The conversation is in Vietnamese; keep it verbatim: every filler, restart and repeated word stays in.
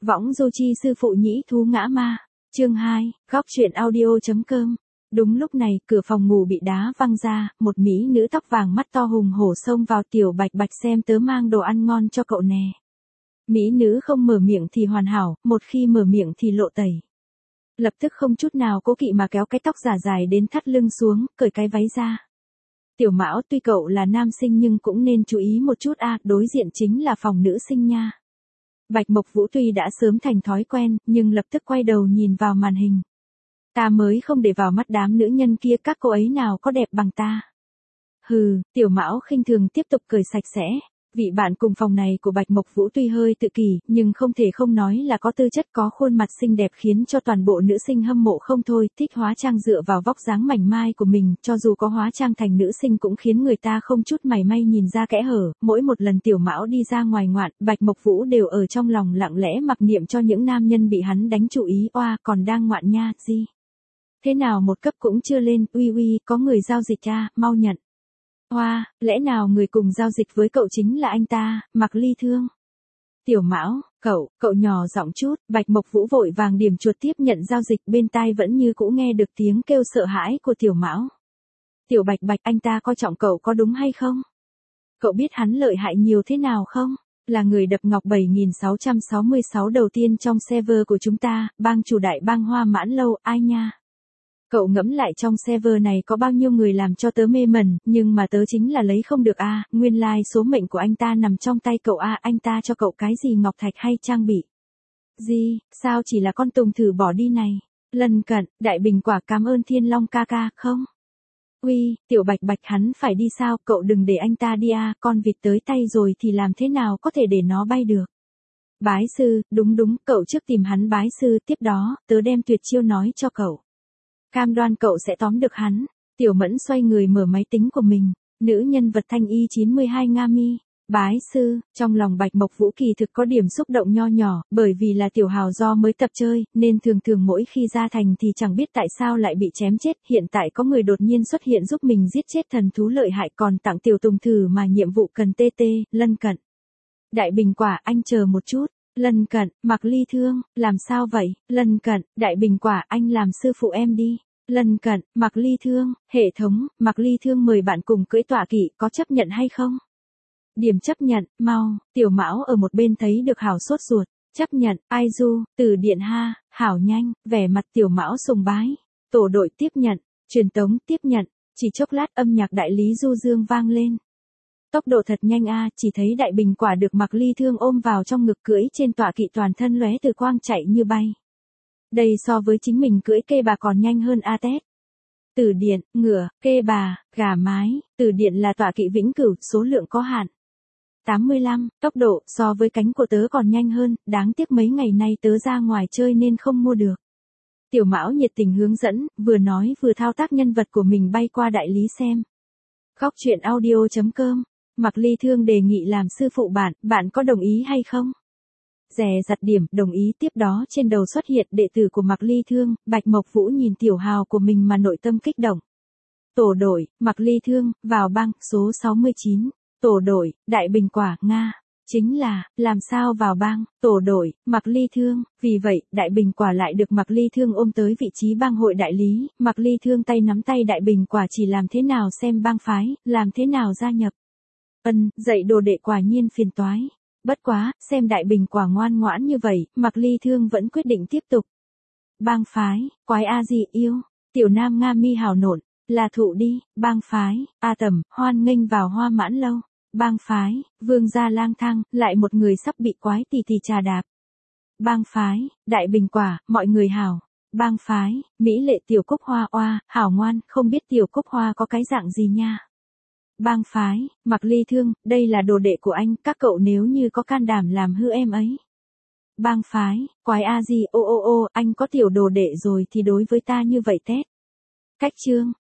Võng du chi sư phụ nhĩ thú ngã ma. Chương hai, góc truyện audio.com. Đúng lúc này, cửa phòng ngủ bị đá văng ra, một mỹ nữ tóc vàng mắt to hùng hổ xông vào. Tiểu Bạch Bạch, xem tớ mang đồ ăn ngon cho cậu nè. Mỹ nữ không mở miệng thì hoàn hảo, một khi mở miệng thì lộ tẩy. Lập tức không chút nào cố kỵ mà kéo cái tóc giả dài đến thắt lưng xuống, cởi cái váy ra. Tiểu Mão, tuy cậu là nam sinh nhưng cũng nên chú ý một chút a, đối diện chính là phòng nữ sinh nha. Bạch Mộc Vũ tuy đã sớm thành thói quen, nhưng lập tức quay đầu nhìn vào màn hình. Ta mới không để vào mắt đám nữ nhân kia, các cô ấy nào có đẹp bằng ta. Hừ, Tiểu Mão khinh thường tiếp tục cười sạch sẽ. Vị bạn cùng phòng này của Bạch Mộc Vũ tuy hơi tự kỷ, nhưng không thể không nói là có tư chất, có khuôn mặt xinh đẹp khiến cho toàn bộ nữ sinh hâm mộ không thôi. Thích hóa trang dựa vào vóc dáng mảnh mai của mình, cho dù có hóa trang thành nữ sinh cũng khiến người ta không chút mảy may nhìn ra kẽ hở. Mỗi một lần Tiểu Mão đi ra ngoài ngoạn, Bạch Mộc Vũ đều ở trong lòng lặng lẽ mặc niệm cho những nam nhân bị hắn đánh chủ ý. Oa, còn đang ngoạn nha, gì? Thế nào một cấp cũng chưa lên, uy uy, có người giao dịch à, mau nhận. Hoa, lẽ nào người cùng giao dịch với cậu chính là anh ta, Mạc Ly Thương? Tiểu Mão, cậu, cậu nhỏ giọng chút. Bạch Mộc Vũ vội vàng điểm chuột tiếp nhận giao dịch, bên tai vẫn như cũ nghe được tiếng kêu sợ hãi của Tiểu Mão. Tiểu Bạch Bạch, anh ta coi trọng cậu có đúng hay không? Cậu biết hắn lợi hại nhiều thế nào không? Là người đập ngọc bảy nghìn sáu trăm sáu mươi sáu đầu tiên trong server của chúng ta, bang chủ đại bang Hoa Mãn Lâu, ai nha? Cậu ngẫm lại trong server này có bao nhiêu người làm cho tớ mê mẩn, nhưng mà tớ chính là lấy không được a, à, nguyên lai like số mệnh của anh ta nằm trong tay cậu a, à, anh ta cho cậu cái gì ngọc thạch hay trang bị? Gì, sao chỉ là con tùng thử bỏ đi này? Lần cận, Đại Bình Quả, cảm ơn Thiên Long ca ca, không? Uy, Tiểu Bạch Bạch, hắn phải đi sao, cậu đừng để anh ta đi a, à, con vịt tới tay rồi thì làm thế nào có thể để nó bay được? Bái sư, đúng đúng, cậu trước tìm hắn bái sư, tiếp đó, tớ đem tuyệt chiêu nói cho cậu. Cam đoan cậu sẽ tóm được hắn. Tiểu Mẫn xoay người mở máy tính của mình. Nữ nhân vật thanh y chín mươi hai Nga Mi. Bái sư, trong lòng Bạch Mộc Vũ kỳ thực có điểm xúc động nho nhỏ, bởi vì là tiểu hào do mới tập chơi, nên thường thường mỗi khi ra thành thì chẳng biết tại sao lại bị chém chết. Hiện tại có người đột nhiên xuất hiện giúp mình giết chết thần thú lợi hại, còn tặng tiểu tùng thử mà nhiệm vụ cần tê tê, lân cận. Đại Bình Quả, anh chờ một chút. Lân cận, Mạc Ly Thương, làm sao vậy? Lân cận, Đại Bình Quả, anh làm sư phụ em đi. Lân cận, Mạc Ly Thương, hệ thống, Mạc Ly Thương mời bạn cùng cưỡi tọa kỵ, có chấp nhận hay không? Điểm chấp nhận, mau. Tiểu Mão ở một bên thấy được hảo sốt ruột. Chấp nhận, ai du, từ điện ha, hảo nhanh, vẻ mặt Tiểu Mão sùng bái. Tổ đội tiếp nhận, truyền tống tiếp nhận, chỉ chốc lát âm nhạc đại lý du dương vang lên. Tốc độ thật nhanh a, à, chỉ thấy Đại Bình Quả được Mạc Ly Thương ôm vào trong ngực, cưỡi trên tọa kỵ toàn thân lóe từ quang chạy như bay. Đây so với chính mình cưỡi kê bà còn nhanh hơn a tét. Từ điện, ngựa, kê bà, gà mái, từ điện là tọa kỵ vĩnh cửu, số lượng có hạn. tám mươi lăm, tốc độ so với cánh của tớ còn nhanh hơn, đáng tiếc mấy ngày nay tớ ra ngoài chơi nên không mua được. Tiểu Mão nhiệt tình hướng dẫn, vừa nói vừa thao tác nhân vật của mình bay qua đại lý xem. Góc truyện audio.com. Mạc Ly Thương đề nghị làm sư phụ bạn, bạn có đồng ý hay không? Dè dặt điểm, đồng ý. Tiếp đó trên đầu xuất hiện đệ tử của Mạc Ly Thương. Bạch Mộc Vũ nhìn tiểu hào của mình mà nội tâm kích động. Tổ đội, Mạc Ly Thương, vào bang, số sáu mươi chín. Tổ đội, Đại Bình Quả, Nga. Chính là, làm sao vào bang, tổ đội, Mạc Ly Thương. Vì vậy, Đại Bình Quả lại được Mạc Ly Thương ôm tới vị trí bang hội đại lý. Mạc Ly Thương tay nắm tay Đại Bình Quả, chỉ làm thế nào xem bang phái, làm thế nào gia nhập. Ân, dạy đồ đệ quả nhiên phiền toái. Bất quá, xem Đại Bình Quả ngoan ngoãn như vậy, Mạc Ly Thương vẫn quyết định tiếp tục. Bang phái, quái a gì yêu, Tiểu Nam Nga Mi hào nộn, là thụ đi, bang phái, a tầm, hoan nghênh vào Hoa Mãn Lâu. Bang phái, vương gia lang thang, lại một người sắp bị quái tì tì trà đạp. Bang phái, Đại Bình Quả, mọi người hảo. Bang phái, mỹ lệ Tiểu Cúc Hoa, oa, hảo ngoan, không biết Tiểu Cúc Hoa có cái dạng gì nha. Bang phái, Mạc Ly Thương, đây là đồ đệ của anh, các cậu nếu như có can đảm làm hư em ấy. Bang phái, quái a gì, ô ô ô, anh có tiểu đồ đệ rồi thì đối với ta như vậy tét. Cách chương,